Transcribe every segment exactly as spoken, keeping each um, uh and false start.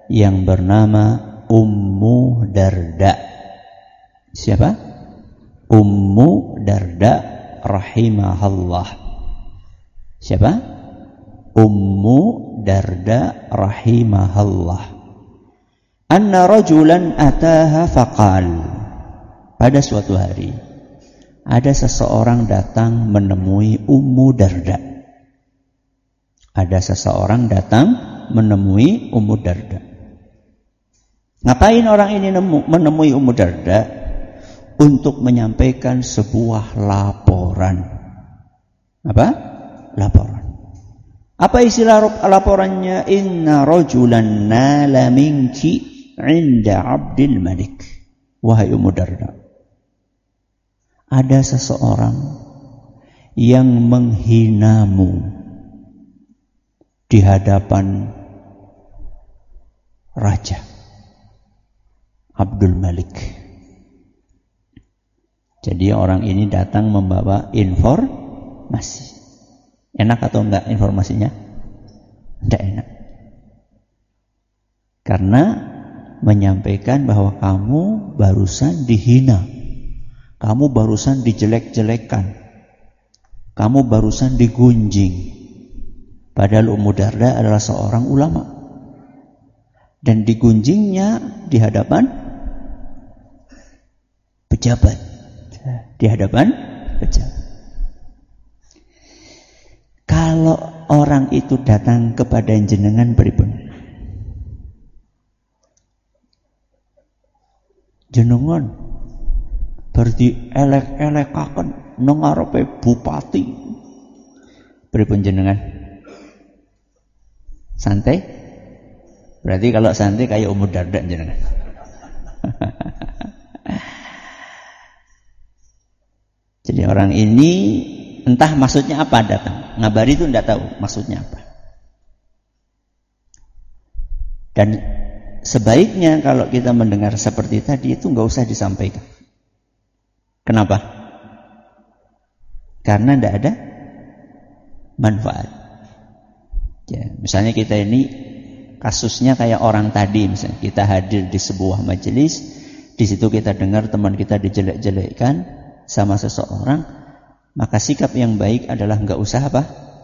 yang bernama Ummu Darda. Siapa? Ummu Darda rahimahallah. Siapa? Ummu Darda rahimahallah. Anna rajulan ataha faqal. Pada suatu hari ada seseorang datang menemui Ummu Darda. Ada seseorang datang menemui Ummu Darda. Ngapain orang ini nemu, menemui Ummu Darda? Untuk menyampaikan sebuah laporan. Apa? Laporan. Apa istilah laporannya? Inna rajulan nala minki inda Abdul Malik. Wahai Ummu Darda, ada seseorang yang menghinamu di hadapan Raja Abdul Malik. Jadi orang ini datang membawa informasi. Enak atau enggak informasinya? Enggak enak. Karena menyampaikan bahwa kamu barusan dihina. Kamu barusan dijelek-jelekan. Kamu barusan digunjing. Padahal Ummu Darda adalah seorang ulama. Dan digunjingnya di hadapan pejabat. Di hadapan pejabat. Kalau orang itu datang kepada jenengan pripun? Jenengan berarti elek-elekaken nang ngarepe bupati. Pripun jenengan? Santai? Berarti kalau santai kayak Ummu Darda jenengan. Jadi orang ini entah maksudnya apa datang. Ngabari itu tidak tahu maksudnya apa. Dan sebaiknya kalau kita mendengar seperti tadi itu nggak usah disampaikan. Kenapa? Karena tidak ada manfaat. Ya, misalnya kita ini kasusnya kayak orang tadi, misalnya kita hadir di sebuah majelis, di situ kita dengar teman kita dijelek-jelekkan sama seseorang, maka sikap yang baik adalah nggak usah apa?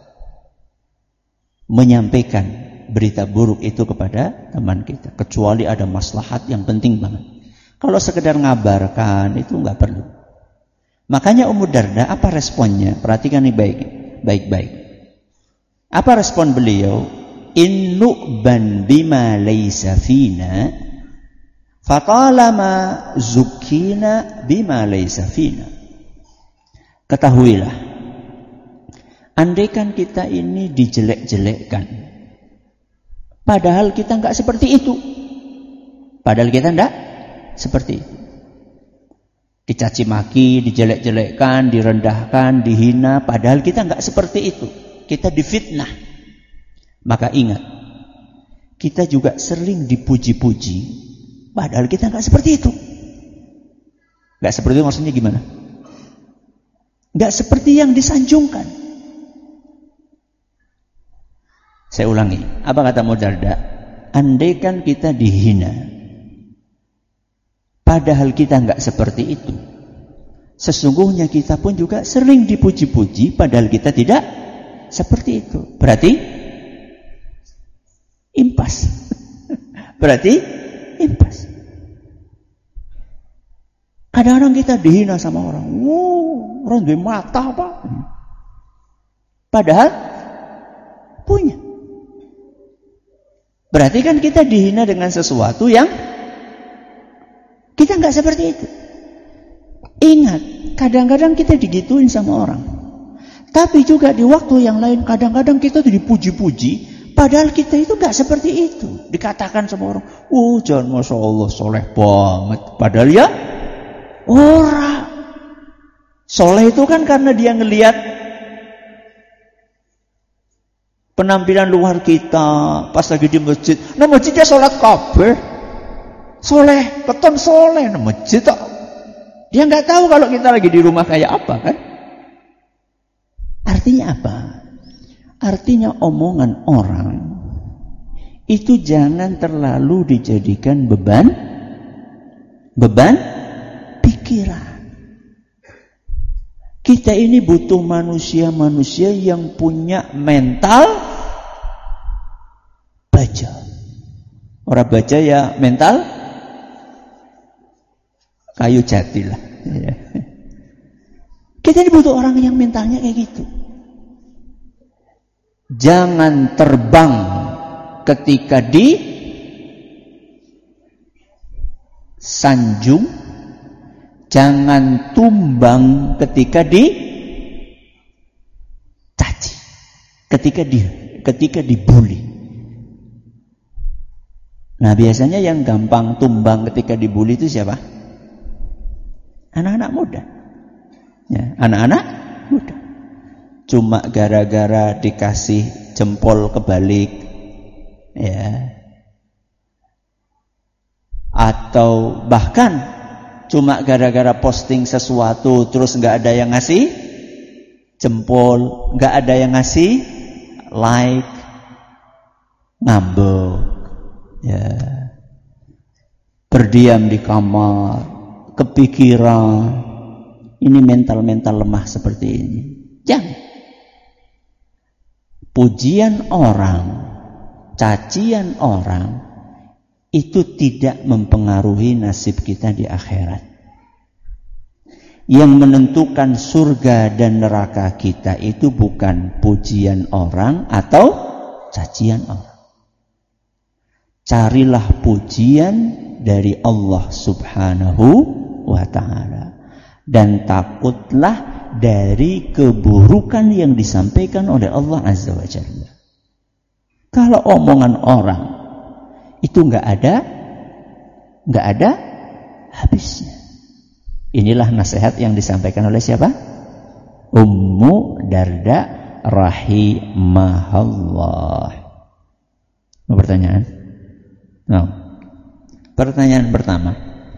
Menyampaikan berita buruk itu kepada teman kita, kecuali ada maslahat yang penting banget. Kalau sekedar ngabarkan itu nggak perlu. Makanya Ummu Darda apa responnya? Perhatikan nih baik, baik-baik. Apa respon beliau? Innu'ban bima laysa fina fatalama zukina bima laysa fina. Ketahuilah, andaikan kita ini dijelek-jelekkan, padahal kita enggak seperti itu. Padahal kita enggak seperti itu. Dicaci maki, dijelek-jelekkan, direndahkan, dihina, padahal kita enggak seperti itu. Kita difitnah. Maka ingat, kita juga sering dipuji-puji, padahal kita enggak seperti itu. Enggak seperti itu maksudnya gimana? Enggak seperti yang disanjungkan. Saya ulangi, apa kata Ummu Darda? Andaikan kita dihina, padahal kita enggak seperti itu. Sesungguhnya kita pun juga sering dipuji-puji, padahal kita tidak seperti itu. Berarti impas. Berarti impas. Kadang-kadang kita dihina sama orang. Wow, orang duwe mata apa? Padahal punya. Berarti kan kita dihina dengan sesuatu yang kita nggak seperti itu. Ingat, kadang-kadang kita digituin sama orang. Tapi juga di waktu yang lain kadang-kadang kita tuh dipuji-puji, padahal kita itu nggak seperti itu. Dikatakan sama orang, "Oh, jangan masya Allah soleh banget." Padahal ya orang soleh itu kan karena dia ngelihat penampilan luar kita pas lagi di masjid. Nah masjidnya sholat kabeh, soleh, keton soleh, nah masjid tak. Dia nggak tahu kalau kita lagi di rumah kayak apa kan? Artinya apa? Artinya omongan orang itu jangan terlalu dijadikan beban beban pikiran. Kita ini butuh manusia-manusia yang punya mental baja. Orang baja ya mental kayu jati lah. Kita ini butuh orang yang mentalnya kayak gitu. Jangan terbang ketika di sanjung, jangan tumbang ketika di caci, ketika di ketika dibully. Nah, biasanya yang gampang tumbang ketika dibully itu siapa? Anak-anak muda. Ya, anak-anak muda. Cuma gara-gara dikasih jempol kebalik, ya, atau bahkan cuma gara-gara posting sesuatu terus nggak ada yang ngasih jempol, nggak ada yang ngasih like, ngambek, ya, berdiam di kamar, kepikiran. Ini mental-mental lemah seperti ini. Jangan. Pujian orang, cacian orang itu tidak mempengaruhi nasib kita di akhirat. Yang menentukan surga dan neraka kita itu bukan pujian orang atau cacian orang. Carilah pujian dari Allah Subhanahu wa ta'ala. Dan takutlah dari keburukan yang disampaikan oleh Allah Azza wa Jalla. Kalau omongan orang itu enggak ada enggak ada habisnya. Inilah nasihat yang disampaikan oleh siapa? Ummu Darda rahimahullah. Mau pertanyaan? No. Pertanyaan pertama.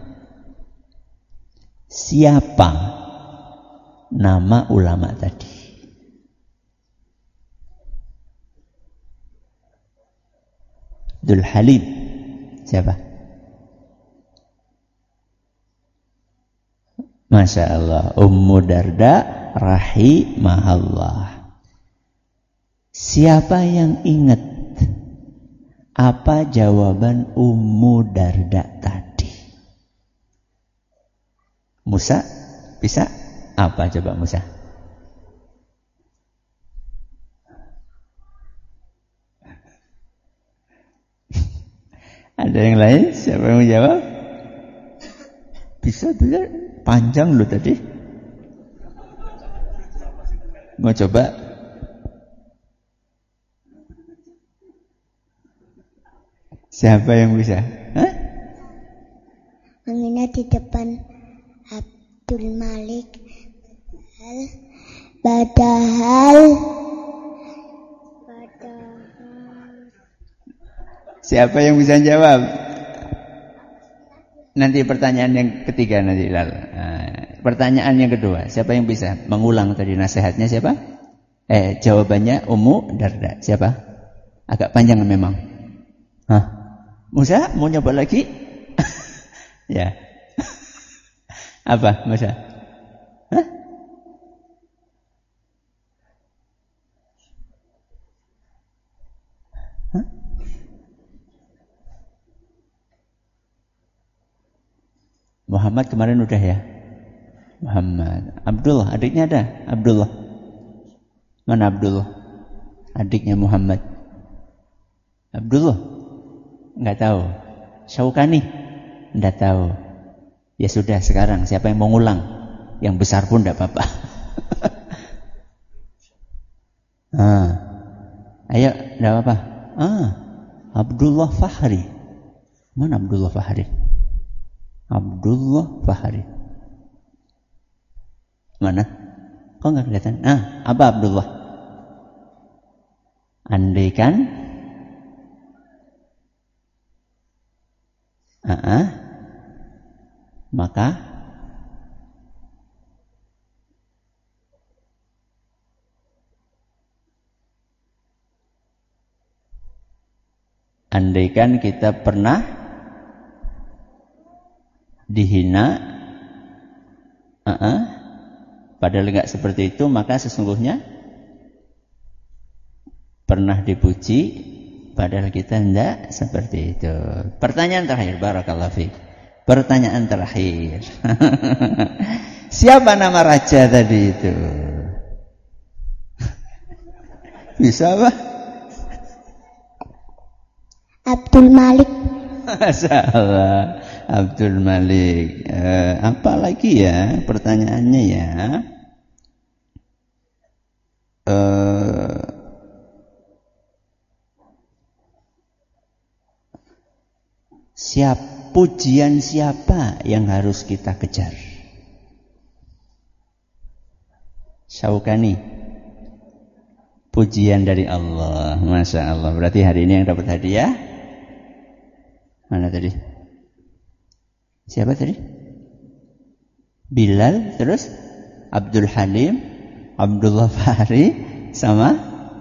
Siapa nama ulama tadi? Abdul Halim. Siapa? Masya Allah. Ummu Darda rahimahullah. Siapa yang ingat apa jawaban Ummu Darda tadi? Musa, bisa? Apa coba Musa? Ada yang lain? Siapa yang menjawab? Bisa tuh ya? Panjang loh tadi. Mau coba? Siapa yang bisa? Hah? Aminah di depan Abdul Malik. Padahal Padahal Siapa yang bisa jawab? Nanti pertanyaan yang ketiga nanti Lal. Nah, pertanyaan yang kedua, siapa yang bisa mengulang tadi nasihatnya siapa? Eh, jawabannya Ummu Darda. Siapa? Agak panjang memang. Hah? Musa mau nyoba lagi? Ya. Apa, Musa? Hah? Hah? Muhammad kemarin udah ya? Muhammad. Abdullah, adiknya ada? Abdullah. Mana Abdullah? Adiknya Muhammad. Abdullah? Enggak tahu. Syaukani? Enggak tahu. Ya sudah, sekarang siapa yang mau ngulang? Yang besar pun enggak apa-apa. Ah. Ayo, enggak apa-apa. Ah. Abdullah Fahri. Mana Abdullah Fahri? Abdullah Fahri. Mana? Kok enggak kelihatan? Ah, apa Abdullah? Andaikan ah, uh-uh. Maka andaikan kita pernah dihina, uh-uh, padahal enggak seperti itu, maka sesungguhnya pernah dipuji, padahal kita enggak seperti itu. Pertanyaan terakhir, barakallahu fiik. Pertanyaan terakhir. Siapa nama raja tadi itu? Bisa apa? Abdul Malik. Masalah Abdul Malik. Eh, apa lagi ya pertanyaannya ya? Eh, siap pujian siapa yang harus kita kejar? Syaukani. Pujian dari Allah. Masya Allah. Berarti hari ini yang dapat hadiah mana tadi? Siapa tadi? Bilal, terus Abdul Halim, Abdullah Fahri, sama?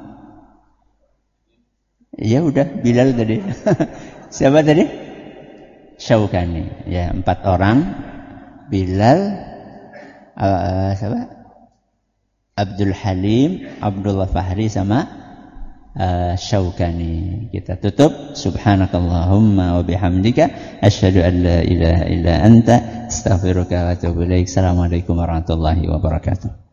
Ya udah, Bilal tadi. Siapa tadi? Syaukani. Ya, empat orang. Bilal, uh, siapa? Abdul Halim, Abdullah Fahri, sama Uh, Syaukani. Kita tutup. Subhanakallahumma wa bihamdika asyhadu an la ilaha illa anta astaghfiruka wa atubu ilaik. Assalamualaikum warahmatullahi wabarakatuh.